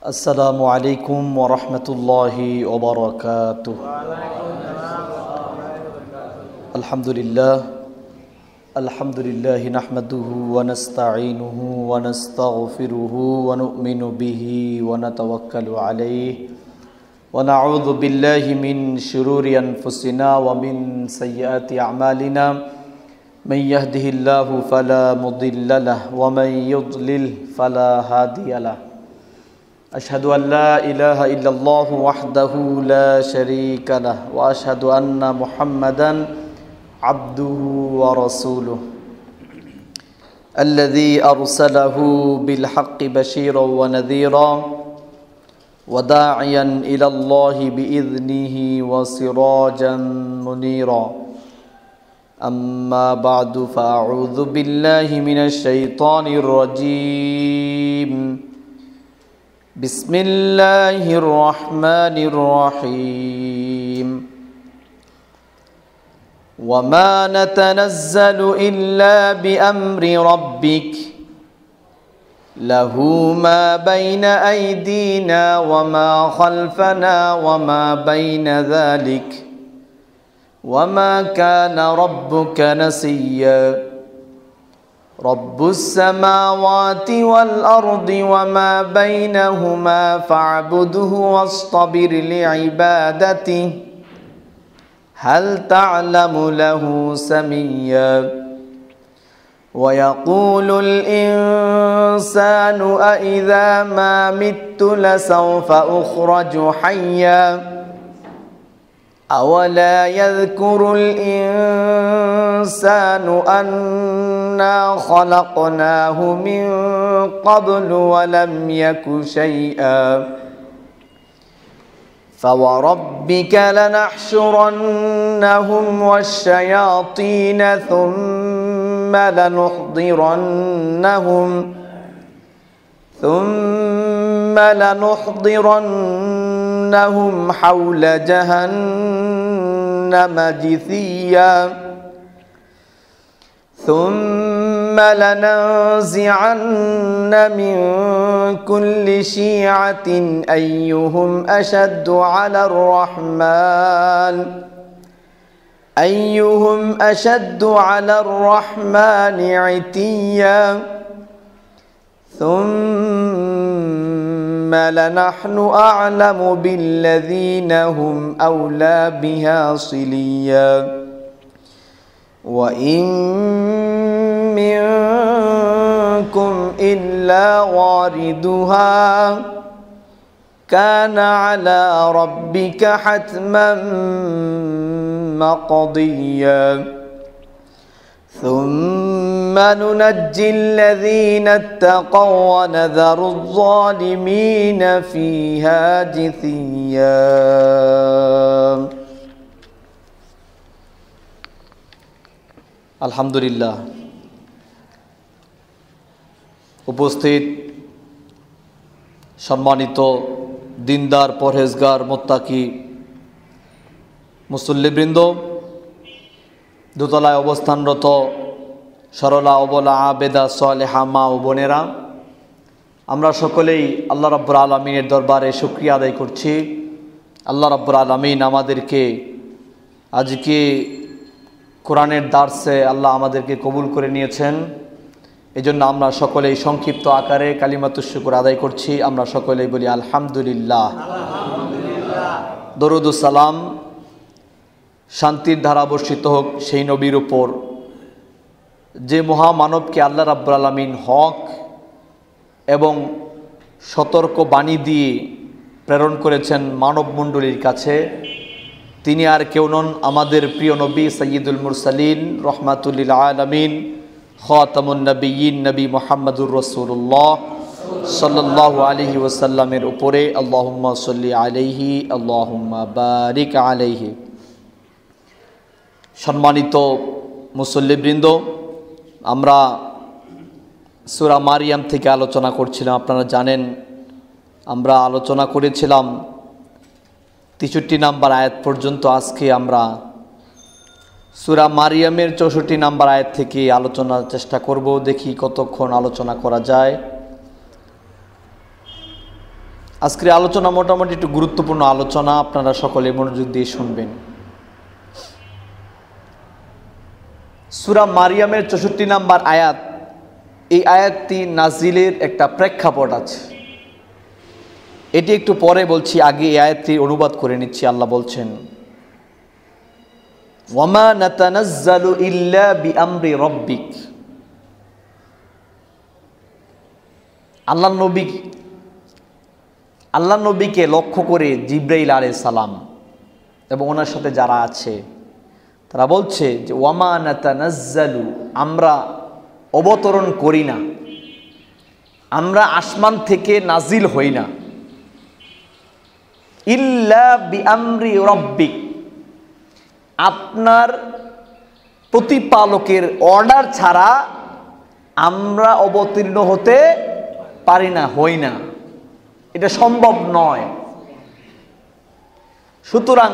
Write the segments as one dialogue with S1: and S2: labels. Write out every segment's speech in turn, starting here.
S1: আসসালামু আলাইকুম ওয়া রাহমাতুল্লাহি ওয়া বারাকাতুহু। আলহামদুলিল্লাহ নাহমাদুহু ওয়া নাস্তাঈনুহু ওয়া নাস্তাগফিরুহু ওয়া নু'মিনু বিহি ওয়া নাতাওয়াক্কালু আলাইহি ওয়া নাউযু বিল্লাহি মিন শুরুরি আনফুসিনা ওয়া মিন সাইয়্যাতি আ'মালিনা মান ইয়াহদিহিল্লাহু ফালা মুদিল্লা লাহু ওয়া মান ইউদ্লিল ফালা হাদিয়া লাহু। আশহাদু আল্লা ইলাহা ইল্লাল্লাহু ওয়াহদাহু লা শারীকা লাহু ওয়া আশহাদু আন্না মুহাম্মাদান আবদুহু ওয়া রাসূলুহু আল্লাযী আরসালাহু বিল হাক্কি বাশীরাও ওয়া নাযীরাও ওয়া দাঈয়ান ইলাল্লাহি বিইযনিহি ওয়া সিরাজাম মুনীরা। আম্মা বা'দু ফাআউযু বিল্লাহি মিনাশ শাইতানির রাজীম। বিসমিল্লাহির রহমানির রহিম। ওয়ামা নাতানাজ্জালু ইল্লা বিআমরি রাব্বিক লাহু মা বাইনা আইদিনা ওয়া মা খালফানা ওয়া মা বাইনা যালিক ওয়া মা কানা রাব্বুকা নাসিয়্যা। রব্বুস সামাওয়াতি ওয়াল আরদি ওয়া মা বাইনাহুমা ফা'বুদহু ওয়াসতাবির লিইবাদাতিহি হাল তা'লামু লাহু সামিয়্যা। ওয়া ইয়াকুলুল ইনসানু আ'ইযা মা মিততু লাসাওফা উখরাজু হায়্যা আওয়ালা ইয়াযকুরুল ইনসানু আন্না খালাকনাহু মিন ক্বাবলু ওয়া লাম ইয়াকু শাইআ। ফাওয়ারাব্বিকা লানাহশুরান্নাহুম ওয়াশ-শায়াতিনা থুম্মা লানুহদিরannahum হাওলা জাহান্নামা জিসিয়্যা। থুম্মা লানানজি'আন্না মিন কুল্লি শি'আতিন আইয়ুহুম আশাদ্দু আলার রাহমানি ইতিয়্যা। ثم لنحن أعلم بالذين هم أولى بها صليا وإن منكم إلا واردها كان على ربك حتما مقضيا ثم ننجي الذين اتقوا ونذر الظالمين فيها جثيا। আলহামদুলিল্লাহ। উপস্থিত সম্মানিত দিনদার পরহেজগার মুত্তাকি মুসল্লিবৃন্দ, দোতলায় অবস্থানরত সরলা অবলা আবেদা সালেহা মা ও বোনেরা, আমরা সকলেই আল্লাহ রাব্বুল আলামিনের দরবারে শুকরিয়া আদায় করছি। আল্লাহ রাব্বুল আলামিন আমাদেরকে আজকে কোরআনের দার্সে আল্লাহ আমাদেরকে কবুল করে নিয়েছেন। এজন্য আমরা সকলেই সংক্ষিপ্ত আকারে কালিমাতুশ শুকর আদায় করছি। আমরা সকলেই বলি আলহামদুলিল্লাহ। দরুদ ও সালাম, শান্তির ধারা বর্ষিত হোক সেই নবীর উপর যে মহামানবকে আল্লাহ রাব্বুল আলামিন হক এবং সতর্ক বাণী দিয়ে প্রেরণ করেছেন মানবমণ্ডলীর কাছে। তিনি আর কেউ নন, আমাদের প্রিয় নবী সাইয়্যিদুল মুরসালিন রহমাতুল লিল আলামিন খাতামুন নবিয়্যিন নবী মুহাম্মদুর রাসূলুল্লাহ সাল্লাল্লাহু আলাইহি ওয়াসাল্লামের উপরে আল্লাহুম্মা সাল্লি আলাইহি আল্লাহুম্মা বারিক আলাইহি। সম্মানিত মুসল্লিবৃন্দ, আমরা সূরা মারিয়াম থেকে আলোচনা করছিলাম। আপনারা জানেন আমরা আলোচনা করেছিলাম 63 নম্বর আয়াত পর্যন্ত। আজকে আমরা সূরা মারিয়ামের 64 নম্বর আয়াত থেকে আলোচনার চেষ্টা করব। দেখি কতক্ষণ আলোচনা করা যায়। আজকের আলোচনা মোটামুটি একটু গুরুত্বপূর্ণ আলোচনা, আপনারা সকলে মনোযোগ দিয়ে শুনবেন। সূরা মারিয়ামের 64 নম্বর আয়াত, এই আয়াতটি নাজিলের একটা প্রেক্ষাপট আছে। এটি একটু পরে বলছি, আগে এই আয়াতটি অনুবাদ করে নিচ্ছি। আল্লাহ বলছেন, ওয়ামা নাতানাজ্জালু ইল্লা বিআমরি রাব্বিক। আল্লাহ নবীকে লক্ষ্য করে জিবরাইল আলাইহিস সালাম এবং ওনার সাথে যারা আছে তারা বলছে যে ওয়ামা নাতানাজ্জালু, আমরা অবতরণ করি না, আমরা আসমান থেকে নাজিল হই না, ইল্লা বিআমরি রাব্বিক, আপনার প্রতিপালকের অর্ডার ছাড়া আমরা অবতীর্ণ হতে পারি না, হই না, এটা সম্ভব নয়। সুতরাং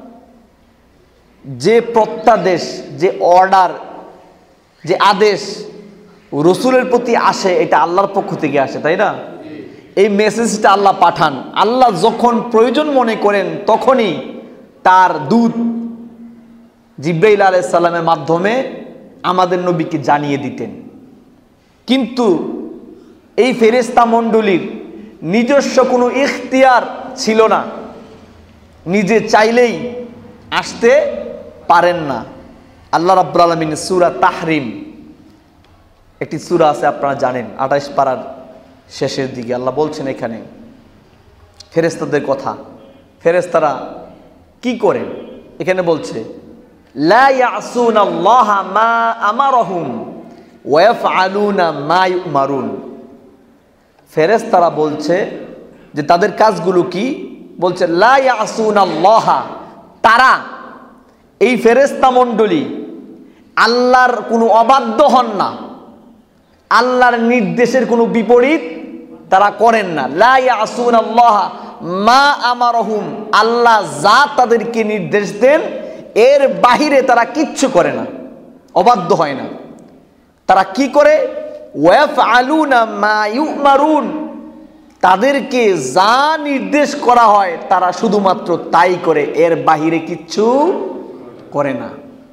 S1: যে প্রত্যাদেশ, যে অর্ডার, যে আদেশ রসুলের প্রতি আসে, এটা আল্লাহর পক্ষ থেকে আসে, তাই না? এই মেসেজটা আল্লাহ পাঠান। আল্লাহ যখন প্রয়োজন মনে করেন তখনই তার দূত জিবরাইল আলাইহিস সালামের মাধ্যমে আমাদের নবীকে জানিয়ে দিতেন। কিন্তু এই ফেরেশতা মণ্ডলীর নিজস্ব কোনো ইখতিয়ার ছিল না, নিজে চাইলেই আসতে পারেন না। আল্লাহ রাব্বুল আলামিন সূরা তাহরিম, একটি সূরা আছে আপনারা জানেন, 28 পারার শেষের দিকে আল্লাহ বলছেন এখানে ফেরেশতাদের কথা। ফেরেশতারা কি করেন এখানে বলছে, লা ইয়াসুনাল্লাহা মা আমারহুম ওয়া ইয়াফআলুনা মা ইউমারুন। ফেরেশতারা বলছে যে তাদের কাজগুলো কি, বলছে লা ইয়াসুনাল্লাহা, তারা এই ফেরেশতা মণ্ডলী আল্লাহর কোনো অবাধ্য হন না, আল্লাহর নির্দেশের কোনো বিপরীত তারা করেন না। লা ইয়াসুনাল্লাহা মা আমারহুম, আল্লাহ যা তাদেরকে নির্দেশ দেন এর বাহিরে তারা কিচ্ছু করে না, অবাধ্য হয় না। তারা কি করে, ওয়াফআলুনা মা ইউমারুন, তাদেরকে যা নির্দেশ করা হয় তারা শুধুমাত্র তাই করে, এর বাহিরে কিচ্ছু করে না।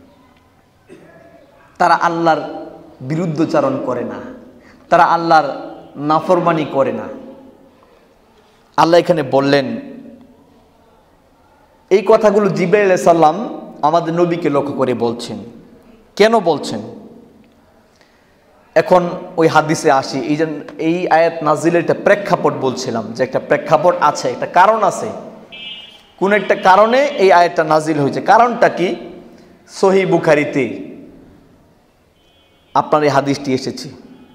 S1: তারা আল্লাহর বিরুদ্ধচারণ করে না, তারা আল্লাহর নাফরমানি করে না। আল্লাহ এখানে বললেন, এই কথাগুলো জিবরাইল আলাইহিস সালাম আমাদের নবীকে লক্ষ্য করে বলছেন। কেন বলছেন? এখন ওই হাদিসে আসি। এই আয়াত নাজিলের একটা প্রেক্ষাপট বলছিলাম, যে একটা প্রেক্ষাপট আছে, একটা কারণ আছে, কোন একটা কারণে এই আয়াতটা নাজিল হয়েছে। কারণটা কি? সহিহ বুখারীতে আপনার এই হাদিসটি এসেছে।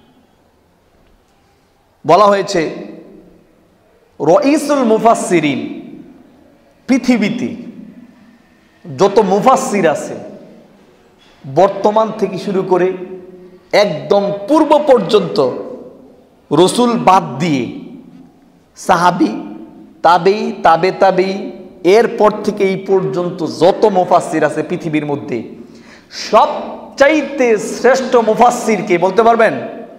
S1: বলা হয়েছে রাইসুল মুফাসসিরিন, পৃথিবীতে যত মুফাসসির আছে বর্তমান থেকে শুরু করে একদম পূর্ব পর্যন্ত, রসুল বাদ দিয়ে সাহাবী, তাবেঈ, তাবে তাবেঈ, এরপর থেকে এই পর্যন্ত যত মুফাসসির আছে পৃথিবীর মধ্যে, সবচাইতে শ্রেষ্ঠ মুফাসসির কে বলতে পারবেন?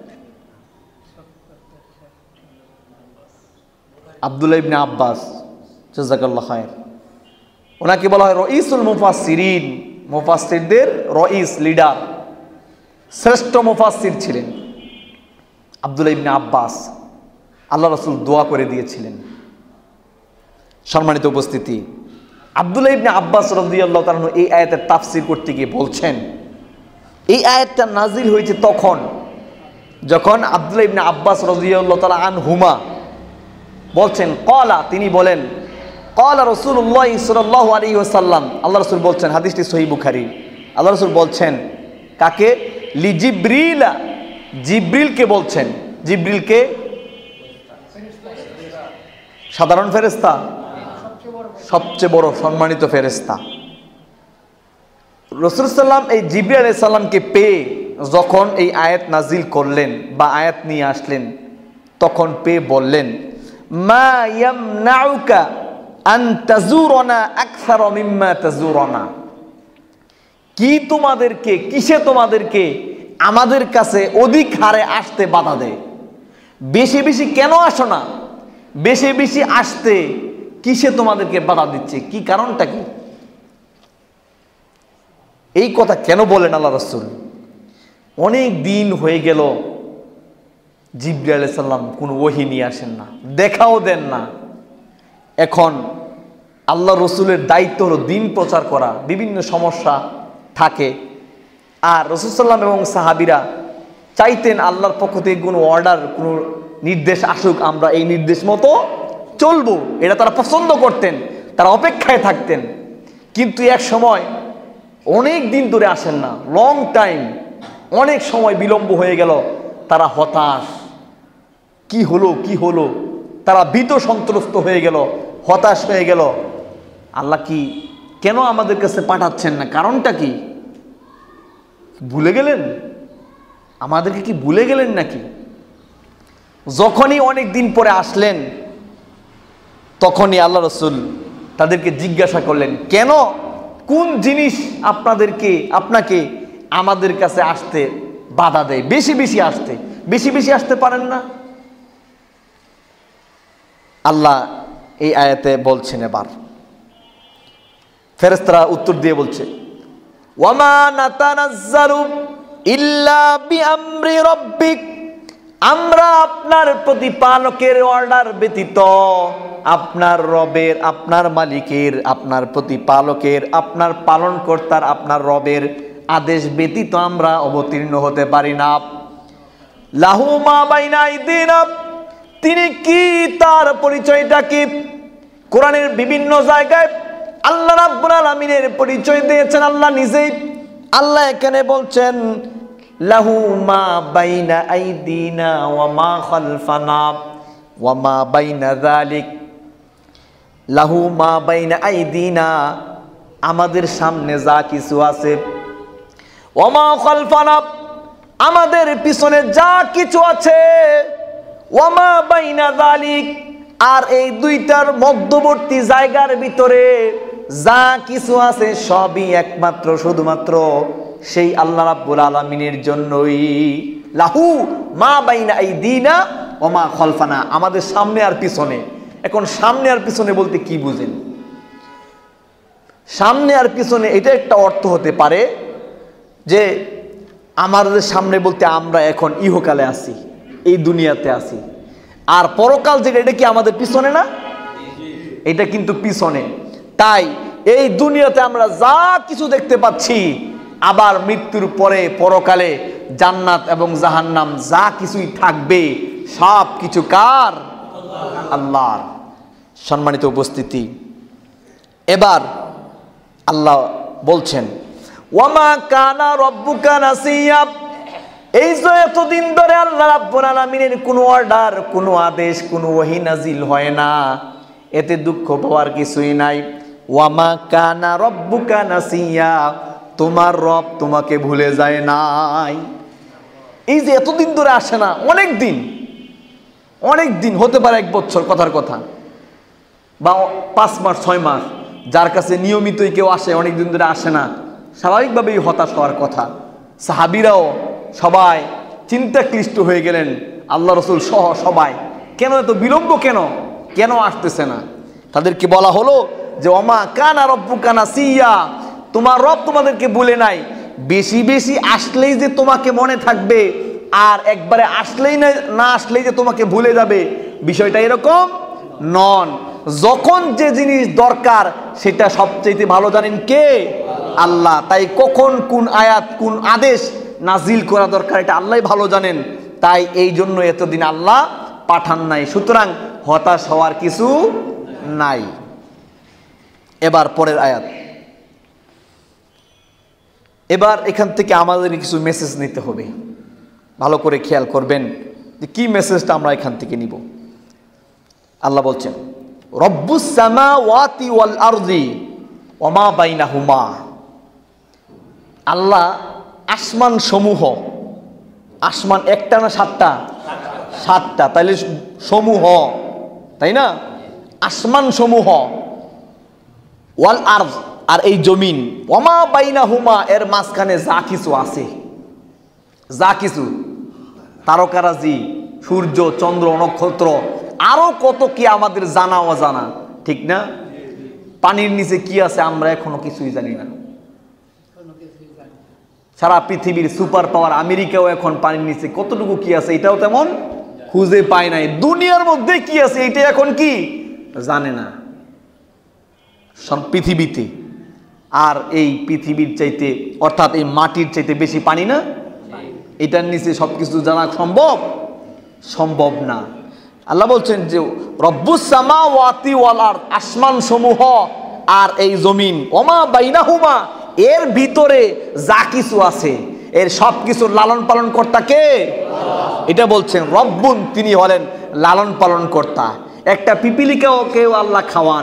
S1: আব্দুল্লাহ ইবনে আব্বাস, জাযাকাল্লাহু খায়র। ওনাকে বলা হয় রাইসুল মুফাসসিরিন, মুফাসসিরদের রাইস, লিডার, শ্রেষ্ঠ মুফাসসির ছিলেন আব্দুল্লাহ ইবনে আব্বাস। আল্লাহ রাসূল দোয়া করে দিয়েছিলেন। সম্মানিত উপস্থিতি, আব্দুল্লাহ ইবনে আব্বাস রাদিয়াল্লাহু তাআলা এই আয়াতের তাফসীর করতে গিয়ে বলছেন, এই আয়াতটা নাজিল হয়েছে তখন যখন আব্দুল্লাহ ইবনে আব্বাস রাদিয়াল্লাহু তাআলা আনহুমা বলছেন, ক্বালা, তিনি বলেন, ক্বালা রাসূলুল্লাহ সাল্লাল্লাহু আলাইহি ওয়াসাল্লাম, আল্লাহ রাসূল বলছেন, হাদিসটি সহিহ বুখারী। আল্লাহ রাসূল বলছেন কাকে? লি জিবরিল, জিবরিলকে বলছেন। জিবরিলকে সাধারণ ফেরেশতা, সবচেয়ে বড় সম্মানিত ফেরেশতা। রাসূল সাল্লাম এই জিবরিল আলাইহিস সালামকে পেয়ে যখন এই আয়াত নাজিল করলেন বা আয়াত নিয়ে আসলেন, তখন পেয়ে বললেন, মা ইয়ামনাউকা আন তাজুরানা আকসার মিম্মা তাজুরানা, কি তোমাদেরকে, কিসে তোমাদেরকে আমাদের কাছে অধিক হারে আসতে বাধা দেয়? বেশি বেশি কেন আসো না? বেশি বেশি আসতে কিসে তোমাদেরকে বাধা দিচ্ছে, কি কারণটা কি? এই কথা কেন বলেন আল্লাহ রাসূল? অনেক দিন হয়ে গেল জিবরাইল আলাইহিস সালাম কোনো ওহী নিয়ে আসেন না, দেখাও দেন না। এখন আল্লাহ রসুলের দায়িত্ব হলো দিন প্রচার করা, বিভিন্ন সমস্যা থাকে। আর রাসূল সাল্লাল্লাহু আলাইহি ওয়াসাল্লাম এবং সাহাবীরা চাইতেন আল্লাহর পক্ষ থেকে কোনো অর্ডার, কোনো নির্দেশ আসুক, আমরা এই নির্দেশ মতো চলবো, এটা তারা পছন্দ করতেন, তারা অপেক্ষায় থাকতেন। কিন্তু এক সময় অনেক দিন ধরে আসেন না, লং টাইম, অনেক সময় বিলম্ব হয়ে গেল, তারা হতাশ, কি হলো কি হলো, তারা ভীত সন্ত্রস্ত হয়ে গেল, হতাশ হয়ে গেল। আল্লাহ কি কেন আমাদের কাছে পাঠাচ্ছেন না, কারণটা কি? ভুলে গেলেন? আমাদেরকে কি ভুলে গেলেন নাকি? যখনই অনেক দিন পরে আসলেন তখনই আল্লাহ রসুল তাদেরকে জিজ্ঞাসা করলেন, কেন, কোন জিনিস আপনাকে আমাদের কাছে আসতে বাধা দেয়, বেশি বেশি আসতে পারেন না? আল্লাহ এই আয়াতে বলছেন, এবার ফেরেশতারা উত্তর দিয়ে বলছে, ওয়ামা নাতানাজ্জালু ইল্লা বিআমরি রাব্বিক, আমরা আপনার প্রতিপালকের অর্ডার ব্যতীত, আপনার রবের, আপনার মালিকের, আপনার প্রতিপালকের, আপনার পালনকর্তার, আপনার রবের আদেশ ব্যতীত আমরা অবতীর্ণ হতে পারি না। লাহু মা বাইনা আইদিনা, তিনি কি, তার পরিচয়টা কি? কোরআনের বিভিন্ন জায়গায় আল্লাহ রাব্বুল আলামিনের পরিচয় দিয়েছেন আল্লাহ নিজেই। আল্লাহ এখানে বলছেন, লাহু মা বাইনা আইদিনা ওয়া মা খালফানা ওয়া মা বাইনা যালিক, লাহু মা বাইনা আইদিনা, আমাদের সামনে যা কিছু আছে, ওয়া মা খালফানা, আমাদের পিছনে যা কিছু আছে, ওয়া মা বাইনা যালিক, আর এই দুইটার মধ্যবর্তী জায়গার ভিতরে যা কিছু আছে সবই একমাত্র শুধুমাত্র সেই আল্লাহ রাব্বুল আলামিনের জন্যই। লাহু মা বাইনা আইদিনা ওয়া মা খালফানা, আমাদের সামনে আর পিছনে। এখন সামনে আর পিছনে বলতে কি বুঝেন? সামনে আর পিছনে এটা একটা অর্থ হতে পারে যে আমাদের সামনে বলতে আমরা এখন ইহকালে আছি, এই দুনিয়াতে আছি, আর পরকাল যেটা, এটা কি আমাদের পিছনে না? এটা কিন্তু পিছনে। তাই এই দুনিয়াতে আমরা যা কিছু দেখতে পাচ্ছি, আবার মৃত্যুর পরে পরকালে জান্নাত এবং জাহান্নাম যা কিছুই থাকবে, সব কিছু কার? আল্লাহর। সম্মানিত উপস্থিতি, এবার আল্লাহ বলছেন, ওয়ামা কানা রব্বুকা নাসিয়া, এই যে এতদিন ধরে আল্লাহ রাব্বুল আলামিনের কোনো অর্ডার, কোনো আদেশ, কোনো ওহী নাজিল হয় না, এতে দুঃখ পাওয়ার কিছুই নাই। ওয়ামা কানা রব্বুকা নাসিয়া, তোমার রব তোমাকে ভুলে যায় নাই। এই যে এতদিন ধরে আসে না, অনেক দিন হতে পারে, 1 বছর কথার কথা, বা 5 মাস 6 মাস, যার কাছে নিয়মিতই কেউ আসে, অনেক দিন ধরে আসে না, স্বাভাবিকভাবেই হতাশ হওয়ার কথা। সাহাবীরাও সবাই চিন্তাক্লিষ্ট হয়ে গেলেন, আল্লাহ রসুল সহ সবাই, কেন এত বিলম্ব, কেন আসতেছে না? তাদেরকে বলা হলো যে ওমা কানা রব্বুকা নাসিয়া, তোমার রব তোমাদেরকে ভুলে নাই। বেশি বেশি আসলেই যে তোমাকে মনে থাকবে, আর একবারে আসলেই না আসলেই যে তোমাকে ভুলে যাবে, বিষয়টা এরকম নন। যখন যে জিনিস দরকার সেটা সবচেয়ে ভালো জানেন কে? আল্লাহ। তাই কখন কোন আয়াত, কোন আদেশ নাজিল করা দরকার এটা আল্লাহ ভালো জানেন। তাই এই জন্য এতদিন আল্লাহ পাঠান নাই। সুতরাং হতাশ হওয়ার কিছু নাই। এবার পরের আয়াত। এবার এখান থেকে আমাদের কিছু মেসেজ নিতে হবে, ভালো করে খেয়াল করবেন যে কি মেসেজটা আমরা এখান থেকে নিব। আল্লাহ বলছেন, রব্বুস সামাওয়াতি ওয়াল আরদি ওয়া মা বাইনাহুমা। আল্লাহ আসমান সমূহ, আসমান একটা না সাতটা? সাতটা, তাইলে সমূহ, তাই না? আসমান সমূহ, ওয়াল আরদ, আর এই জমিন, ওয়া মা বাইনাহুমা, এর মাঝখানে যা কিছু আছে, যা কিছু, তারকারাজি, সূর্য, চন্দ্র, নক্ষত্র, আরো কত কি আমাদের জানা অজানা, ঠিক না? পানির নিচে কি আছে আমরা এখনো কিছুই জানি না। সারা পৃথিবীর সুপার পাওয়ার আমেরিকাও এখন পানির নিচে কতটুকু কি আছে এটাও তেমন খুঁজে পায় নাই। দুনিয়ার মধ্যে কি আছে এটা এখন কি জানে না সব পৃথিবীতে। আর এই পৃথিবীর চাইতে অর্থাৎ এই মাটির চাইতে বেশি পানি না? এটার নিচে সবকিছু জানা সম্ভব না। আল্লাহ বলছেন যে রব্বুস সামাওয়াতি ওয়াল আরদ, আসমান সমূহ আর এই জমিন, ওমা বাইনাহুমা, এর ভিতরে যা কিছু আছে এর সব কিছুর লালন পালন কর্তা কে? এটা বলছেন রব্বুন, তিনি হলেন লালন পালন কর্তা। একটা পিপিলিকাও কেউ আল্লাহ খাওয়ান।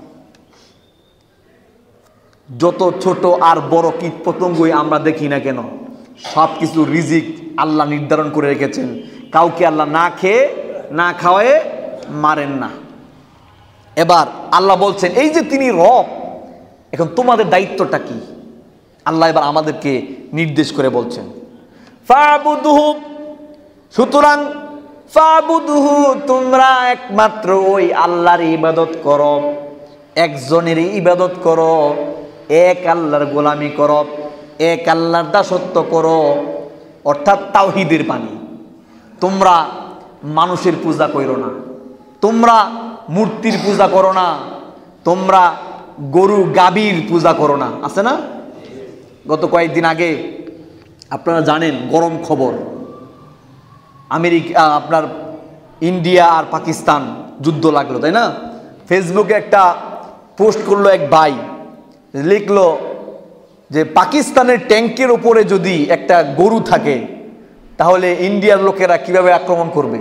S1: যত ছোট আর বড় কীট পতঙ্গই আমরা দেখি না কেন, সব কিছু রিজিক আল্লাহ নির্ধারণ করে রেখেছেন। কাউকে আল্লাহ না খেয়ে না খাওয়ায়ে মারেন না। এবার আল্লাহ বলছেন এই যে তিনি রব, এখন তোমাদের দায়িত্বটা কি? আল্লাহ এবার আমাদেরকে নির্দেশ করে বলছেন ফাবুদুহু, সুতরাং ফাবুদুহু, তোমরা একমাত্র ওই আল্লাহর ইবাদত করো, একজনের ইবাদত করো, এক আল্লাহর গোলামি করো, এক আল্লাহর দাসত্ব করো, অর্থাৎ তাওহীদের বাণী। তোমরা মানুষের পূজা করো না, তোমরা মূর্তির পূজা করো না, তোমরা গরু গাভীর পূজা করো না। আছে না? গত কয়েকদিন আগে আপনারা জানেন গরম খবর, আমেরিকা আপনার ইন্ডিয়া আর পাকিস্তান যুদ্ধ লাগলো, তাই না? ফেসবুকে একটা পোস্ট করলো এক ভাই, লিখলো যে পাকিস্তানের ট্যাঙ্কের উপরে যদি একটা গরু থাকে তাহলে ইন্ডিয়ার লোকেরা কিভাবে আক্রমণ করবে।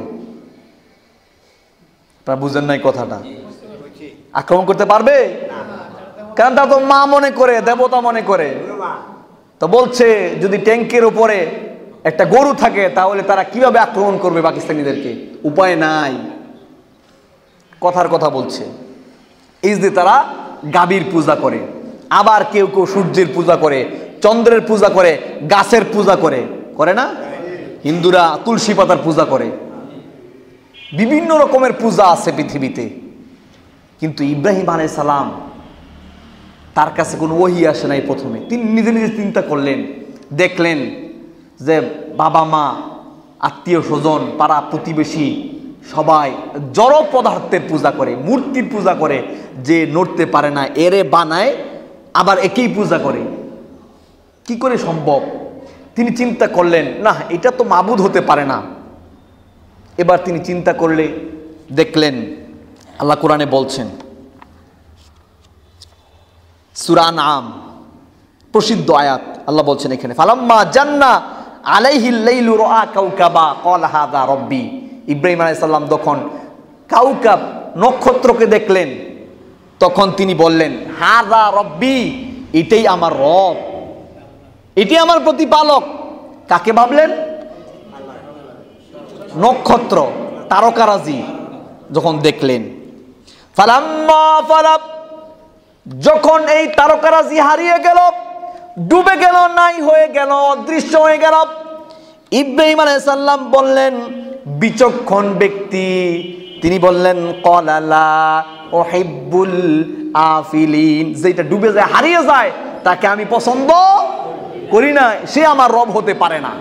S1: আপনারা বুঝেন নাই কথাটা? আক্রমণ করতে পারবে? কারণ তা তো মা মনে করে, দেবতা মনে করে। তো বলছে যদি ট্যাঙ্কের উপরে একটা গরু থাকে তাহলে তারা কিভাবে আক্রমণ করবে পাকিস্তানিদেরকে? উপায় নাই। কথার কথা বলছে। এই যে তারা গাভীর পূজা করে, আবার কেউ কেউ সূর্যের পূজা করে, চন্দ্রের পূজা করে, গাছের পূজা করে, করে না? হিন্দুরা তুলসী পাতার পূজা করে, বিভিন্ন রকমের পূজা আছে পৃথিবীতে। কিন্তু ইব্রাহিম আলাইহিস সালাম, তার কাছে কোনো ওহী আসে নাই। প্রথমে তিনি নিজে নিজে চিন্তা করলেন, দেখলেন যে বাবা মা, আত্মীয় স্বজন, পাড়া প্রতিবেশী সবাই জড় পদার্থের পূজা করে, মূর্তির পূজা করে। যে নড়তে পারে না এরে বানায়, আবার একেই পূজা করে। কি করে সম্ভব? তিনি চিন্তা করলেন না, এটা তো মাবুদ হতে পারে না। এবার তিনি চিন্তা করলে দেখলেন আল্লাহ কোরআনে বলছেন, সূরা আনআম প্রসিদ্ধ আয়াত, আল্লাহ বলছেন এখানে ফালাম্মা জান্না আলাইহিল লাইলু রাআ কাওকাবা ক্বালা হাযা রাব্বি। ইব্রাহিম আলাইহিস সালাম যখন কাউকাব নক্ষত্রকে দেখলেন তখন তিনি বললেন হাযা রাব্বি, এটাই আমার রব, এটি আমার প্রতিপালক। কাকে ভাবলেন? নক্ষত্র, তারকারাজি যখন দেখলেন। ফালাম্মা ফালাব, যখন এই তারকারাজি হারিয়ে গেল, ডুবে গেল, নাই হয়ে গেল, অদৃশ্য হয়ে গেল, ইব্রাহিম আলাইহিস সালাম বললেন, বিচক্ষণ ব্যক্তি, তিনি বললেন ক্বালা লা উহিব্বুল আফিলিন, যেটা ডুবে যায়, হারিয়ে যায়, তাকে আমি পছন্দ করি না, সে আমার রব হতে পারে না।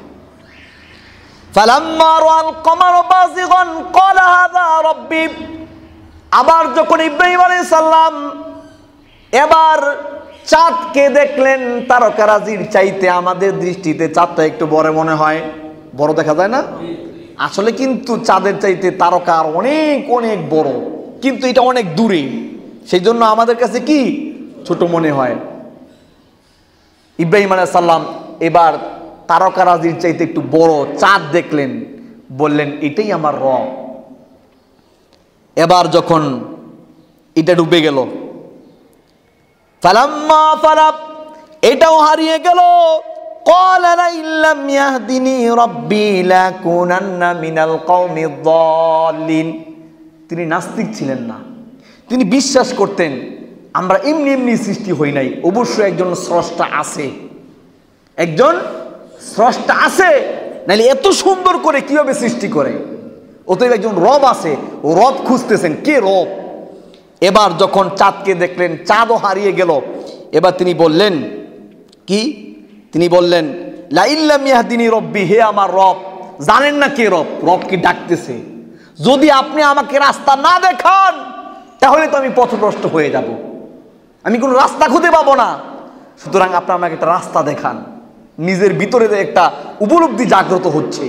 S1: ফালাম্মা রাআল কমার বাযিগান ক্বালা হাযা রাব্বি, আবার যখন ইব্রাহিম আলাইহিস সালাম এবার চাঁদকে দেখলেন, তারকারাজির চাইতে আমাদের দৃষ্টিতে চাঁদটা একটু বড় মনে হয়, বড় দেখা যায় না? আসলে কিন্তু চাঁদের চাইতে তারকা অনেক অনেক বড়, কিন্তু এটা অনেক দূরে, সেই জন্য আমাদের কাছে কি ছোট মনে হয়। ইব্রাহিম আলাইহিস সালাম এবার তারকারাজির চাইতে একটু বড় চাঁদ দেখলেন, বললেন এটাই আমার রব। এবার যখন এটা ডুবে গেল, ফালাম্মা ফালাব, এটাও হারিয়ে গেল, ক্বালা লাইন লাম ইয়াহদিনি রাব্বি লাকুনান্না মিনাল কওমিদ দাল্লিন। তিনি নাস্তিক ছিলেন না, তিনি বিশ্বাস করতেন আমরা এমনি এমনি সৃষ্টি হই নাই, অবশ্যই একজন স্রষ্টা আছে, একজন স্রষ্টা আছে, নাহলে এত সুন্দর করে কিভাবে সৃষ্টি করে। অতএব একজন রব আছে, ও রব খুঁজতেছেন, কে রব। এবার যখন চাঁদকে দেখলেন, চাঁদও হারিয়ে গেল। এবার তিনি বললেন কি? তিনি বললেন লা ইল্লাম ইয়াহদিনী রব্বি, হে আমার রব। জানেন না কে রব? রব কি ডাকতেছে, যদি আপনি আমাকে রাস্তা না দেখান তাহলে তো আমি পথভ্রষ্ট হয়ে যাব, আমি কোনো রাস্তা খুঁজে পাবো না। সুতরাং আপনি আমাকে একটা রাস্তা দেখান। নিজের ভিতরে একটা উপলব্ধি জাগ্রত হচ্ছে।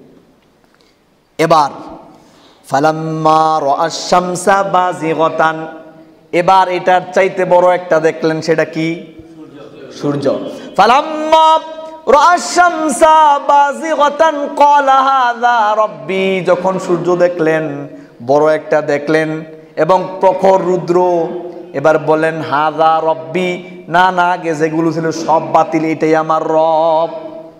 S1: এবার ফালাম্মা রাআশ শামসা বাযিগাতান, এবার এটার চাইতে বড় একটা দেখলেন, সেটা কি? সূর্য। ফালাম্মা রাআশ শামসা বাযিগাতান ক্বালা হাযা রাব্বি, যখন সূর্য দেখলেন, বড় একটা দেখলেন এবং প্রখর রুদ্র, এবার বলেন হাযা রাব্বি, না না, আগে যেগুলো ছিল সব বাতিল, এটাই আমার রব।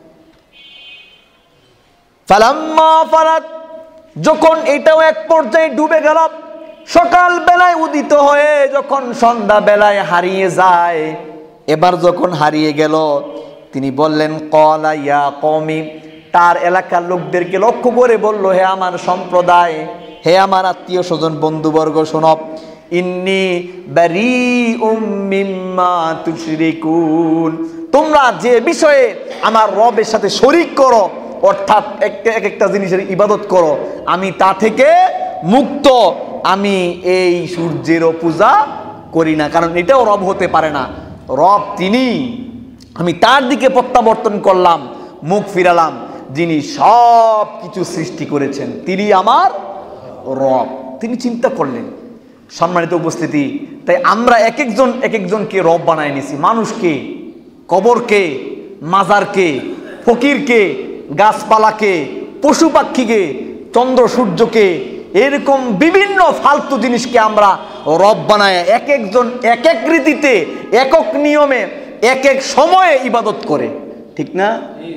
S1: ফালাম্মা ফারাত, যখন এটাও এক পর্যায়ে ডুবে গেল, সকাল বেলায় উদিত হয়ে যখন সন্ধ্যা বেলায় হারিয়ে যায়, এবার যখন হারিয়ে গেল, তিনি বললেন ক্বালা ইয়া কওমি, তার এলাকার লোকদেরকে লক্ষ্য করে বলল, হে আমার সম্প্রদায়, হে আমার আত্মীয় স্বজন বন্ধুবর্গ, শোনো, ইন্নী বারীউম মিম্মা তুশরিকুন, তোমরা যে বিষয়ে আমার রবের সাথে শরীক করো, অর্থাৎ এক একটা জিনিসের ইবাদত করো, আমি তা থেকে মুক্ত। আমি এই সূর্যেরও পূজা করি না, কারণ এটাও রব হতে পারে না। রব তিনি, আমি তার দিকে প্রত্যাবর্তন করলাম, মুখ ফিরালাম, যিনি সব কিছু সৃষ্টি করেছেন, তিনি আমার রব। তিনি চিন্তা করলেন। সম্মানিত উপস্থিতি, তাই আমরা এক একজনকে রব বানায় নিছি। মানুষকে, কবরকে, মাজারকে, ফকিরকে, গাছপালাকে, পশু পাখিকে, চন্দ্র সূর্যকে, এরকম বিভিন্ন ফালতু জিনিসকে আমরা রব বানায় এক একজন এক এক রীতিতে, একক নিয়মে, এক এক সময়ে ইবাদত করে, ঠিক না?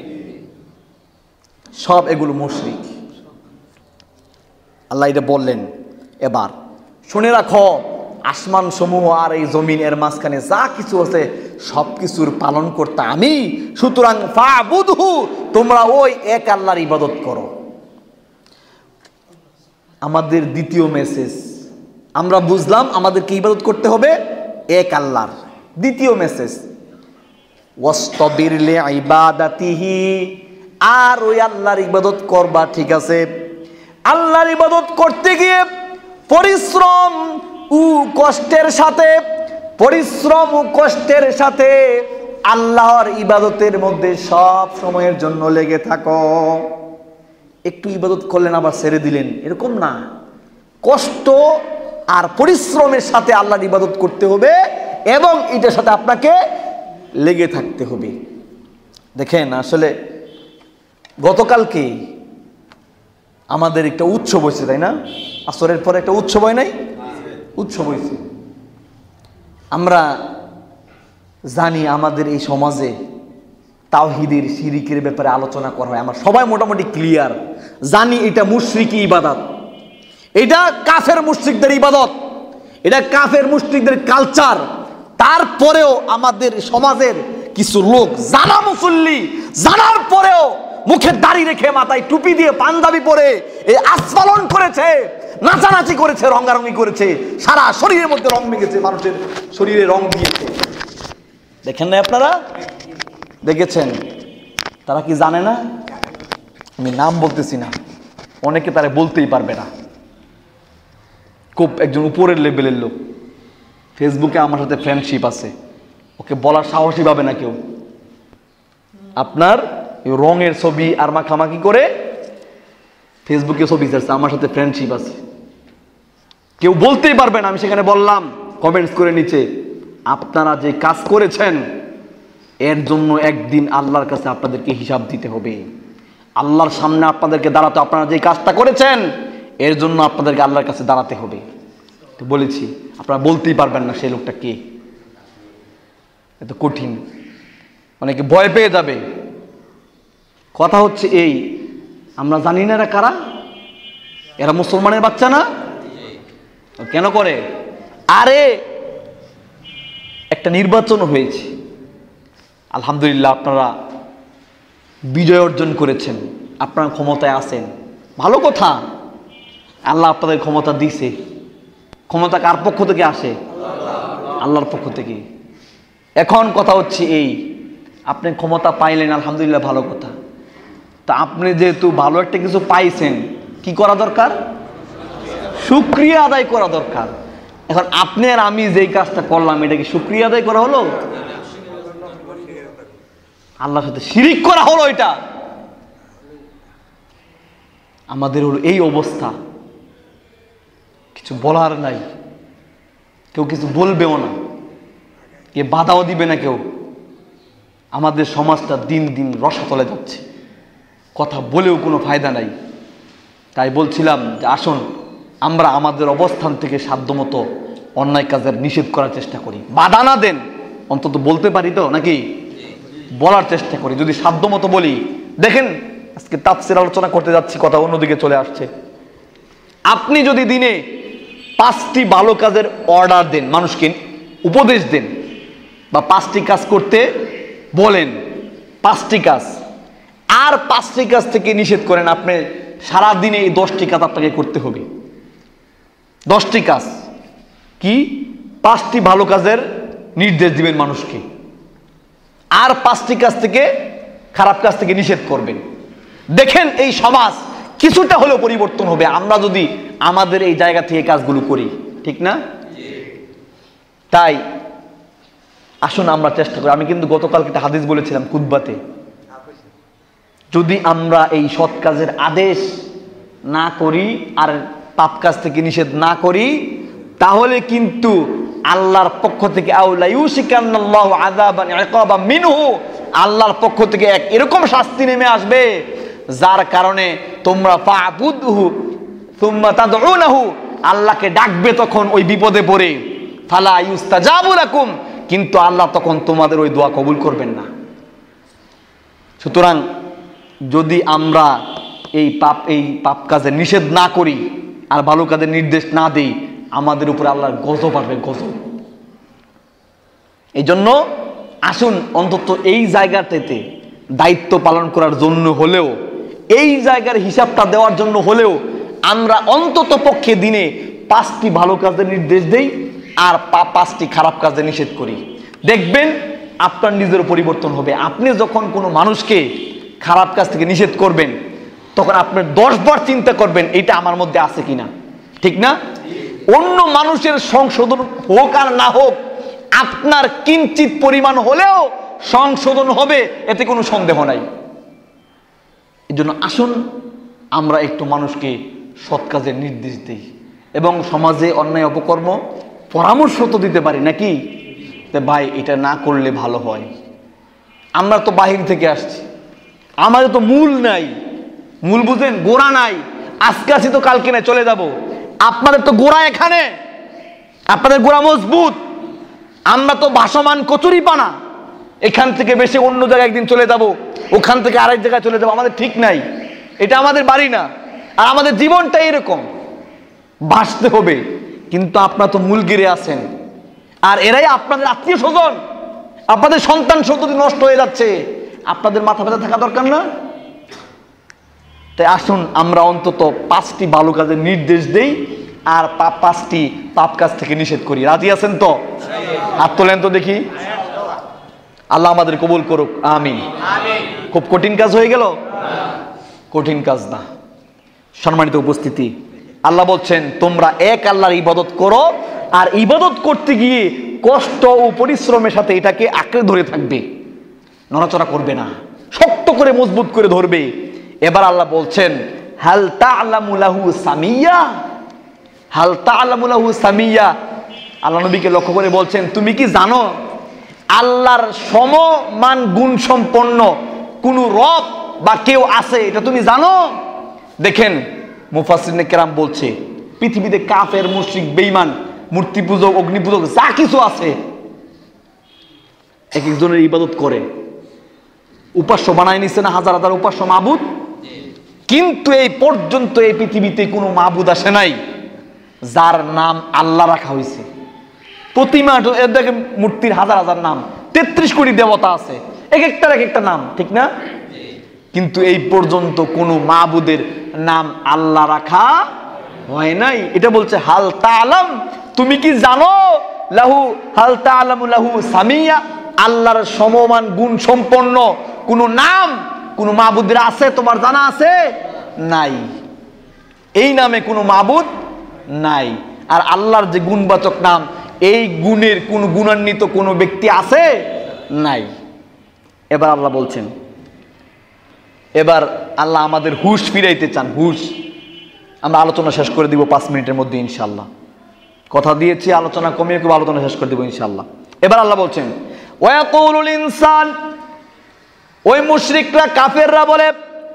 S1: সব এগুলো মুশরিক। আল্লাহ এটা বললেন। এবার শুনে রাখো, আসমান সমূহ আর এই জমিন এর মাঝখানে যা কিছু আছে সব কিছুর পালন করতে আমি, সুতরাং ফাবুদহু, তোমরা ওই এক আল্লাহর ইবাদত করো। আমাদের দ্বিতীয় মেসেজ আমরা বুঝলাম, আমাদেরকে ইবাদত করতে হবে এক আল্লাহর। দ্বিতীয় মেসেজ ওয়াসতাবির লিইবাদাতিহি, আর ওই আল্লাহর ইবাদত করবা, ঠিক আছে। আল্লাহর ইবাদত করতে গিয়ে পরিশ্রম ও কষ্টের সাথে, পরিশ্রম ও কষ্টের সাথে আল্লাহর ইবাদতের মধ্যে সব সময়ের জন্য লেগে থাকো। একটু ইবাদত করলেন আবার ছেড়ে দিলেন, এরকম না। কষ্ট আর পরিশ্রমের সাথে আল্লাহর ইবাদত করতে হবে এবং এটার সাথে আপনাকে লেগে থাকতে হবে। দেখেন, আসলে গতকালকে আমাদের একটা উৎসব হয়েছে, তাই না? আসরের পরে একটা উৎসব হয় নাই? উৎসব হয়েছে। আমরা জানি আমাদের এই সমাজে তাওহীদের, শিরিকের ব্যাপারে আলোচনা করা হয়, আমরা সবাই মোটামুটি ক্লিয়ার জানি এটা মুশরিকি ইবাদত, এটা কাফের মুশরিকদের ইবাদত, এটা কাফের মুশরিকদের কালচার। তারপরেও আমাদের সমাজের কিছু লোক জানা মুসল্লি, জানার পরেও মুখে দাড়ি রেখে, মাথায় টুপি দিয়ে, পাঞ্জাবি পরে এই আস্ফালন করেছে, নাচানাচি করেছে, রঙ্গারঙ্গি করেছে, সারা শরীরের মধ্যে রং মেখেছে, মানুষের শরীরে রং দিয়েছে। দেখেন না আপনারা? দেখেছেন? তারা কি জানে না? আমি নাম বলতেছি না, অনেকে তারা বলতেই পারবে না। খুব একজন উপরের লেভেলের লোক, ফেসবুকে আমার সাথে ফ্রেন্ডশিপ আছে, ওকে বলার সাহসই পাবে না কেউ। আপনার রঙের ছবি আর মাখামাখি করে ফেসবুকে ছবি ছাড়ছে, আমার সাথে ফ্রেন্ডশিপ আছে, কেউ বলতেই পারবে না। আমি সেখানে বললাম কমেন্টস করে নিচে, আপনারা যে কাজ করেছেন এর জন্য একদিন আল্লাহর কাছে আপনাদেরকে হিসাব দিতে হবে। আল্লাহর সামনে আপনাদেরকে দাঁড়াতে, আপনারা যে কাজটা করেছেন এর জন্য আপনাদেরকে আল্লাহর কাছে দাঁড়াতে হবে। তো বলেছি, আপনারা বলতেই পারবেন না সেই লোকটা কে। এত কঠিন, অনেকে ভয় পেয়ে যাবে। কথা হচ্ছে এই, আমরা জানি না এরা কারা, এরা মুসলমানের বাচ্চা না? কেন করে? আরে একটা নির্বাচন হয়েছে, আলহামদুলিল্লাহ আপনারা বিজয় অর্জন করেছেন, আপনারা ক্ষমতায় আছেন, ভালো কথা। আল্লাহ আপনাদের ক্ষমতা দিছে। ক্ষমতা কার পক্ষ থেকে আসে? আল্লাহর পক্ষ থেকে। এখন কথা হচ্ছে এই, আপনি ক্ষমতা পাইলেন, আলহামদুলিল্লাহ, ভালো কথা। তা আপনি যেহেতু ভালো একটা কিছু পাইছেন, কি করা দরকার? শুকরিয়া আদায় করা দরকার। এখন আপনি আর আমি যেই কাজটা করলাম, এটা কি শুকরিয়া আদায় করা হলো? আল্লাহর সাথে শিরিক করা হলো। এটা আমাদের হলো এই অবস্থা, কিছু বলার নাই, কেউ কিছু বলবেও না, কে বাধাও দিবে না কেউ। আমাদের সমাজটা দিন দিন রসাতলে যাচ্ছে, কথা বলেও কোনো ফায়দা নাই। তাই বলছিলাম যে আসুন আমরা আমাদের অবস্থান থেকে সাধ্যমতো অন্যায় কাজের নিষেধ করার চেষ্টা করি। বাধা না দেন, অন্তত বলতে পারি তো নাকি, বলার চেষ্টা করি। যদি সাধ্যমতো বলি, দেখেন আজকে তাফসীর আলোচনা করতে যাচ্ছি, কথা অন্যদিকে চলে আসছে। আপনি যদি দিনে 5টি ভালো কাজের অর্ডার দেন, মানুষকে উপদেশ দেন, বা 5টি কাজ করতে বলেন, 5টি কাজ, আর 5টি কাজ থেকে নিষেধ করেন, আপনি সারাদিনে এই 10টি কাজ আপনাকে করতে হবে। 10টি কাজ কি? 5টি ভালো কাজের নির্দেশ দিবেন মানুষকে, আর 5টি কাজ থেকে, খারাপ কাজ থেকে নিষেধ করবেন। দেখেন এই সমাজ কিছুটা হলেও পরিবর্তন হবে আমরা যদি আমাদের এই জায়গা থেকে কাজগুলো করি, ঠিক না? তাই আসুন আমরা চেষ্টা করি। আমি কিন্তু গতকালকে একটা হাদিস বলেছিলাম খুতবাতে, যদি আমরা এই সৎ কাজের আদেশ না করি আর পাপ কাজ থেকে নিষেধ না করি, তাহলে কিন্তু আল্লাহর পক্ষ থেকে আউলা ইউশিকান্নাল্লাহু আযাবান ইকাবা মিনহু, আল্লাহর পক্ষ থেকে এক এরকম শাস্তি নেমে আসবে যার কারণে তোমরা ফাবুদহু সুম্মা তাদউনাহু, আল্লাহকে ডাকবে তখন ওই বিপদে পড়ে, ফালা ইউস্তাজাবু লাকুম, কিন্তু আল্লাহ তখন তোমাদের ওই দোয়া কবুল করবেন না। সুতরাং যদি আমরা এই পাপ কাজের নিষেধ না করি আর ভালো কাজের নির্দেশ না দিই, আমাদের উপরে আল্লাহর গজব আসবে, গজব। এই জন্য আসুন অন্তত এই জায়গাটাতে দায়িত্ব পালন করার জন্য হলেও, এই জায়গার হিসাবটা দেওয়ার জন্য হলেও আমরা অন্তত পক্ষে দিনে 5টি ভালো কাজের নির্দেশ দেই আর 5টি খারাপ কাজে নিষেধ করি। দেখবেন আপনার নিজের পরিবর্তন হবে। আপনি যখন কোনো মানুষকে খারাপ কাজ থেকে নিষেধ করবেন, তখন আপনার 10 বার চিন্তা করবেন এটা আমার মধ্যে আছে কিনা, ঠিক না? অন্য মানুষের সংশোধন হোক আর না হোক, আপনার কিঞ্চিত পরিমাণ হলেও সংশোধন হবে, এতে কোনো সন্দেহ নাই। এই জন্য আসুন আমরা একটু মানুষকে সৎ কাজের নির্দেশ দিই এবং সমাজে অন্যায় অপকর্ম পরামর্শ তো দিতে পারি নাকি, যে ভাই এটা না করলে ভালো হয়। আমরা তো বাহির থেকে আসছি, আমাদের তো মূল নাই, মূল বুঝেন, গোড়া নাই। আজকে আছি তো কালকে না চলে যাব। আপনাদের তো গোড়া এখানে, আপনাদের গোড়া মজবুত। আমরা তো ভাসমান কচুরিপানা, এখান থেকে বেশি অন্য জায়গায় একদিন চলে যাব, ওখান থেকে আরেক জায়গায় চলে যাব, আমাদের ঠিক নাই। এটা আমাদের বাড়ি না, আর আমাদের জীবনটা এরকম, বাঁচতে হবে। কিন্তু আপনারা তো মূল গিরে আছেন, আর এরাই আপনাদের আত্মীয় স্বজন, আপনাদের সন্তান সন্ততি নষ্ট হয়ে যাচ্ছে, আপনাদের মাথা ব্যথা থাকা দরকার না? তাই আসুন আমরা অন্তত 5টি ভালো কাজের নির্দেশ দেই আর 5টি পাপ কাজ থেকে নিষেধ করি। রাজি আছেন তো? হাত তোলেন তো দেখি। আল্লাহ আমাদের কবুল করুক, আমিন। খুব কঠিন কাজ হয়ে গেল? কঠিন কাজ না। সম্মানিত উপস্থিতি, আল্লাহ বলছেন তোমরা এক আল্লাহর ইবাদত করো, আর ইবাদত করতে গিয়ে কষ্ট ও পরিশ্রমের সাথে এটাকে আঁকড়ে ধরে থাকবে, নড়াচড়া করবে না, শক্ত করে মজবুত করে ধরবে। এবার আল্লাহ বলছেন হাল তা'লামু লাহু সামিয়া, হাল তা'লামু লাহু সামিয়া। আল্লাহ নবীকে লক্ষ্য করে বলছেন তুমি কি জানো আল্লাহর সমমান গুণ সম্পন্ন কোন রব বা কেউ আছে, এটা তুমি জানো? দেখেন মুফাসসিরিনে কেরাম বলছে পৃথিবীতে কাফের, মুশরিক, বেঈমান, মূর্তি পূজক, অগ্নি পূজক যা কিছু আছে, এক একজনের ইবাদত করে, উপাস্য বানায় নিছে না হাজার হাজার উপাস্য মাবুদ। কিন্তু এই পর্যন্ত এই পৃথিবীতে কোনো মাবুদ আসে নাই যার নাম আল্লাহ রাখা হয়েছে। প্রতিমা দেখেন মূর্তির হাজার হাজার নাম, 33 কোটি দেবতা আছে, এক একটার এক একটা নাম, ঠিক না? কিন্তু এই পর্যন্ত কোনো মাবুদের নাম আল্লাহ রাখা হয় নাই। এটা বলছে হাল তাআলাম, তুমি কি জানো লাহু, হাল তাআলামু লাহু সামিয়া, আল্লাহর সমমান গুণ সম্পন্ন কোন নাম, কোন মাবুদের আছে তোমার জানা আছে? নাই। এই নামে কোনো মাবুদ নাই। আর আল্লাহর যে গুণবাচক নাম, এই গুণের কোন গুণান্বিত কোনো ব্যক্তি আছে? নাই। এবার আল্লাহ বলছেন, এবার আল্লাহ আমাদের হুশ ফিরাইতে চান। হুশ আমরা আলোচনা শেষ করে দিব 5 মিনিটের মধ্যে ইনশাআল্লাহ। কথা দিয়েছি আলোচনা কমিয়ে খুব আলোচনা শেষ করে দিব ইনশাআল্লাহ। এবার আল্লাহ বলছেন ওয়ায়াকুলুল ইনসান, ওই মুশরিকরা কাফেররা বলে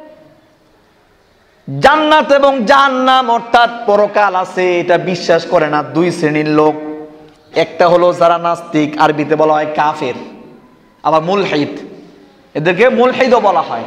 S1: জান্নাত এবং জাহান্নাম অর্থাৎ পরকাল আছে এটা বিশ্বাস করে না। দুই শ্রেণীর লোক, একটা হলো যারা নাস্তিক, আরবিতে বলা হয় কাফের, আবার মুলহিদ, এদেরকে মুলহিদও বলা হয়।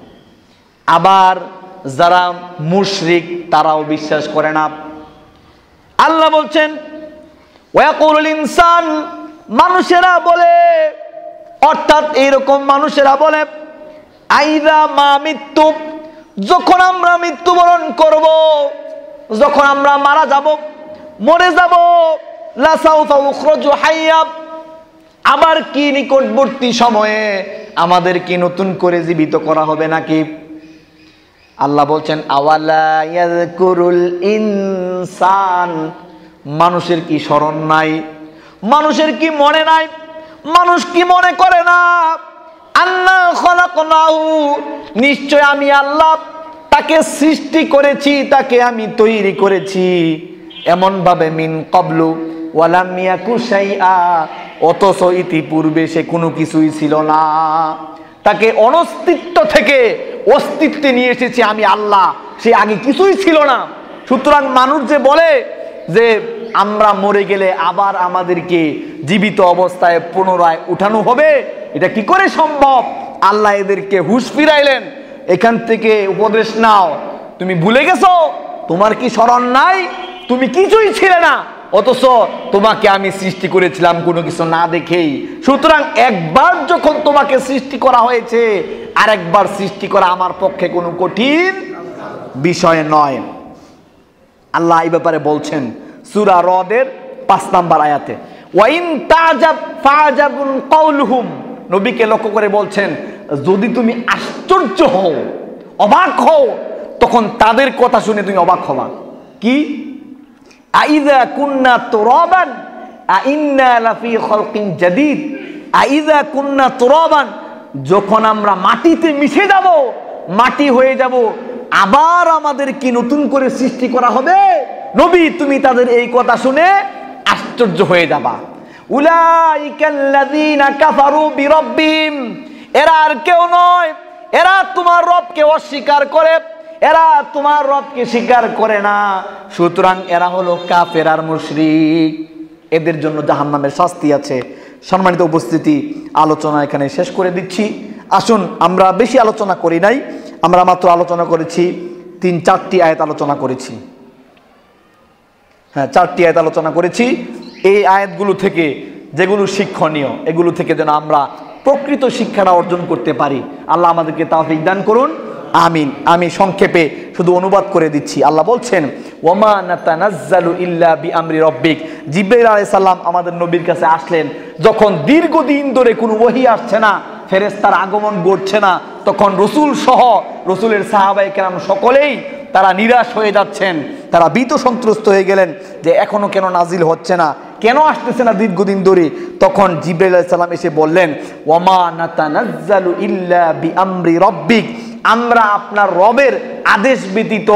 S1: আবার যারা মুশরিক তারাও বিশ্বাস করে না। আল্লাহ বলছেন ওয়ায়াকুলুল ইনসান, মানুষেরা বলে, অর্থাৎ এইরকম মানুষেরা বলে আইদা মা মৃত্যু, যখন আমরা মৃত্যুবরণ করব, যখন আমরা মারা যাব, মরে যাব, লাসাউফা উখরাজু হাইয়া, আবার কি নিকটবর্তী সময়ে আমাদের কি নতুন করে জীবিত করা হবে নাকি? আল্লাহ বলছেন আওয়ালা ইয়াযকুরুল ইনসান, মানুষের কি স্মরণ নাই? মানুষের কি মনে নাই? মানুষ কি মনে করে না আন্না খলাকনাহু, নিশ্চয় আমি আল্লাহ তাকে সৃষ্টি করেছি, তাকে আমি তৈরি করেছি এমন ভাবে মিন ক্বাবলু ওয়ালাম ইয়াকু শাইআ, অথচ ইতিপূর্বে সে কোনো কিছুই ছিল না। তাকে অনস্তিত্ব থেকে অস্তিত্বে নিয়ে এসেছি আমি আল্লাহ, সে আগে কিছুই ছিল না। সুতরাং মানুষ যে বলে যে আমরা মরে গেলে আবার আমাদেরকে জীবিত অবস্থায় পুনরায় উঠানো হবে, এটা কি করে সম্ভব? আল্লাহ এদেরকে হুঁশ ফিরাইলেন, এখান থেকে উপদেশ নাও। তুমি ভুলে গেছো? তোমার কি স্মরণ নাই? তুমি কিছুই ছিলে না, অথচ তোমাকে আমি সৃষ্টি করেছিলাম কোনো কিছু না দেখেই। সুতরাং একবার যখন তোমাকে সৃষ্টি করা হয়েছে, আর একবার সৃষ্টি করা আমার পক্ষে কোনো কঠিন বিষয় নয়। আল্লাহ এই ব্যাপারে বলছেন সূরা রদের 5 নম্বর আয়াতে, ওয়াইন তাজাব ফাজাবুন কাউলুহুম, নবীকে লক্ষ্য করে বলছেন যদি তুমি আশ্চর্য হও, অবাক হও, তখন তাদের কথা শুনে তুমি অবাক হবা। কি? আইযা কুন্না তুরাবান আইন্না লাফি খালকিন জাদীদ, আইযা কুন্না তুরাবান, যখন আমরা মাটিতে মিশে যাব, মাটি হয়ে যাব, আবার আমাদের কি নতুন করে সৃষ্টি করা হবে? নবী তুমি তাদের এই কথা শুনে আশ্চর্য হয়ে যাবা। উলাইকাল্লাযীনা কাফারু বিরাব্বিহিম, এরা আর কেউ নয়, এরা তোমার রবকে অস্বীকার করে, এরা তোমার রবকে স্বীকার করে না। সুতরাং এরা হলো কাফের আর মুশরিক, এদের জন্য জাহান্নামের শাস্তি আছে। সম্মানিত উপস্থিতি, আলোচনা এখানে শেষ করে দিচ্ছি। আসুন আমরা বেশি আলোচনা করি নাই, আমরা মাত্র আলোচনা করেছি 3-4টি আয়াত আলোচনা করেছি। হ্যাঁ, 4টি আয়াত আলোচনা করেছি। এই আয়াতগুলো থেকে যেগুলো শিক্ষণীয়, এগুলো থেকে যেন আমরা প্রকৃত শিক্ষাটা অর্জন করতে পারি। আল্লাহ আমাদেরকে তৌফিক দান করুন, আমিন। আমি সংক্ষেপে শুধু অনুবাদ করে দিচ্ছি। আল্লাহ বলছেন ওয়ামা নাতানাজ্জালু ইল্লা বিআমরি রাব্বিক, জিবরাইল আলাইহিস সালাম আমাদের নবীর কাছে আসলেন যখন দীর্ঘদিন ধরে কোনো ওহী আসছে না, ফেরেশতার আগমন ঘটছে না, তখন রসুল সহ রসুলের সাহাবায়ে কেরাম সকলেই তারা নিরাশ হয়ে যাচ্ছেন, তারা ভীত সন্ত্রস্ত হয়ে গেলেন যে এখনো কেন নাজিল হচ্ছে না, কেন আসতেছে না দীর্ঘদিন ধরে। তখন জিবরাইল আলাইহিস সালাম এসে বললেন ওয়ামা নাতানাজ্জালু ইল্লা বিআমরি রাব্বিক, আমরা আপনার রবের আদেশ ব্যতীত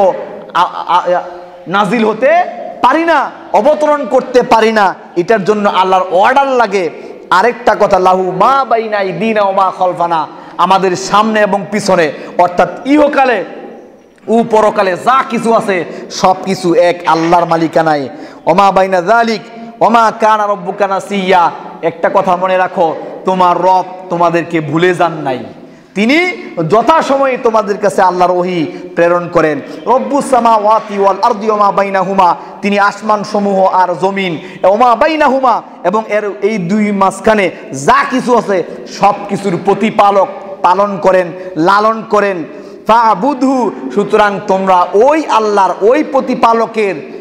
S1: নাজিল হতে পারি না, অবতরণ করতে পারি না। এটার জন্য আল্লাহর অর্ডার লাগে। আরেকটা কথা, লাহু মা বাইনা আইদিনা ওয়া মা খালফানা, আমাদের সামনে এবং পিছনে, অর্থাৎ ইহকালে ও পরকালে যা কিছু আছে সব কিছু এক আল্লাহর মালিকানায়। ওমা বাইনা যালিক ওমা কানা রাব্বুকা নাসিয়া, একটা কথা মনে রাখো, তোমার রব তোমাদেরকে ভুলে যান নাই, তিনি যথাসময়ে তোমাদের কাছে আল্লাহর ওহী প্রেরণ করেন। রব্বুস সামাওয়াতি ওয়াল আরদি ওয়া মা বাইনাহুমা, তিনি আসমান সমূহ আর জমিন, ওয়া মা বাইনাহুমা, এবং এর এই দুই মাঝখানে যা কিছু আছে সব কিছুর প্রতিপালক, পালন করেন, লালন করেন। ফাবুদহু, সুতরাং তোমরা ওই আল্লাহর, ওই প্রতিপালকের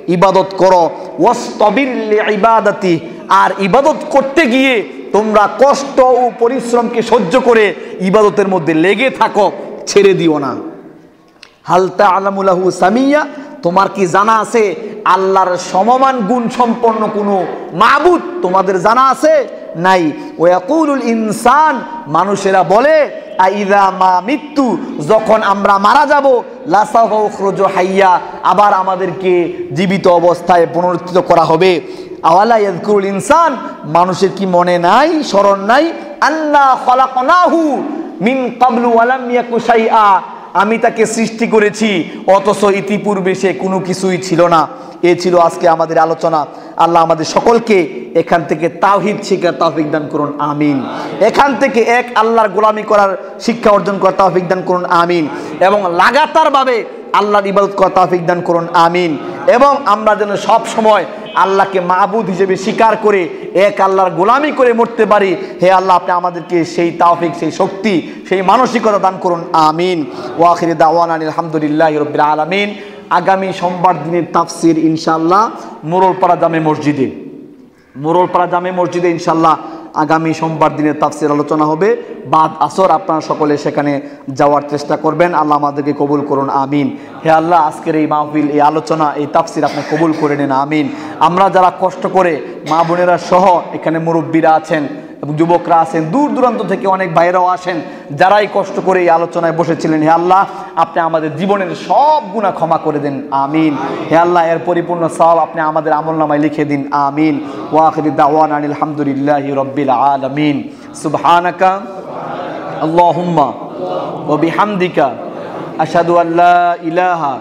S1: ইবাদত করো। ওয়াসতাবির লিইবাদাতি, আর ইবাদত করতে গিয়ে তোমরা কষ্ট ও পরিশ্রমকে সহ্য করে ইবাদতের মধ্যে লেগে থাকো, ছেড়ে দিও না। হাল তা'লামু লাহু সামিয়া, তোমার কি জানা আছে আল্লাহর সমমান গুণ সম্পন্ন কোনো মাবুদ তোমাদের জানা আছে? নাই। ওয়াকুলুল ইনসান, মানুষেরা বলে আইযা মা মৃত্যু, যখন আমরা মারা যাব, লাসাউখরুজু হাইয়া, আবার আমাদেরকে জীবিত অবস্থায় পুনরুত্থিত করা হবে। আওয়ালা ইয়াযকুরুল ইনসান, মানুষের কি মনে নাই, স্মরণ নাই, আন্না খলাকনাহু মিন ক্বাবলু ওয়া লাম ইয়াকু শাইআ, আমি তাকে সৃষ্টি করেছি অথচ ইতিপূর্বে সে কোনো কিছুই ছিল না। এ ছিল আজকে আমাদের আলোচনা। আল্লাহ আমাদের সকলকে এখান থেকে তাওহীদ শিক্ষার তৌফিক দান করুন, আমিন। এখান থেকে এক আল্লাহর গোলামি করার শিক্ষা অর্জন করার তৌফিক দান করুন, আমিন। এবং লাগাতারভাবে আল্লাহর ইবাদত করার তৌফিক দান করুন, আমিন। এবং আমরা যেন সব সময় আল্লাহকে মাবুদ হিসেবে স্বীকার করে এক আল্লাহর গোলামি করে মরতে পারি। হে আল্লাহ, আপনি আমাদেরকে সেই তৌফিক, সেই শক্তি, সেই মানসিকতা দান করুন, আমিন। ওয়া আখিরু দাওয়ানা আলহামদুলিল্লাহি রাব্বিল আলামিন। আগামী সোমবার দিনের তাফসির ইনশাআল্লাহ মোরলপাড়া জামে মসজিদে, মোরলপাড়া জামে মসজিদে ইনশাআল্লাহ আগামী সোমবার দিনের তাফসির আলোচনা হবে বাদ আসর। আপনারা সকলে সেখানে যাওয়ার চেষ্টা করবেন। আল্লাহ আমাদেরকে কবুল করুন, আমিন। হে আল্লাহ, আজকের এই মাহফিল, এই আলোচনা, এই তাফসির আপনি কবুল করে নেন, আমিন। আমরা যারা কষ্ট করে, মা বোনেরা সহ, এখানে মুরব্বীরা আছেন এবং যুবকরা আছেন, দূর দূরান্ত থেকে অনেক ভাইরাও আসেন, যারাই কষ্ট করে এই আলোচনায় বসেছিলেন, হে আল্লাহ, আপনি আমাদের জীবনের সব গুনাহ ক্ষমা করে দেন, আমিন। হে আল্লাহ, এর পরিপূর্ণ সওয়াব আপনি আমাদের আমলনামায় লিখে দিন, আমিন। ওয়া আখিরু দাওয়ানা আলহামদুলিল্লাহি রাব্বিল আলামিন। সুবহানাকা আল্লাহুম্মা ওয়া বিহামদিকা আশহাদু আল্লা ইলাহা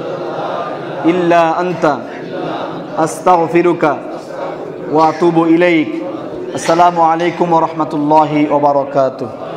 S1: ইল্লা আনতা আস্তাগফিরুকা ওয়া আতুবু ইলাইক। আসসালামু আলাইকুম ওয়া রাহমাতুল্লাহি ওয়া বারাকাতুহু।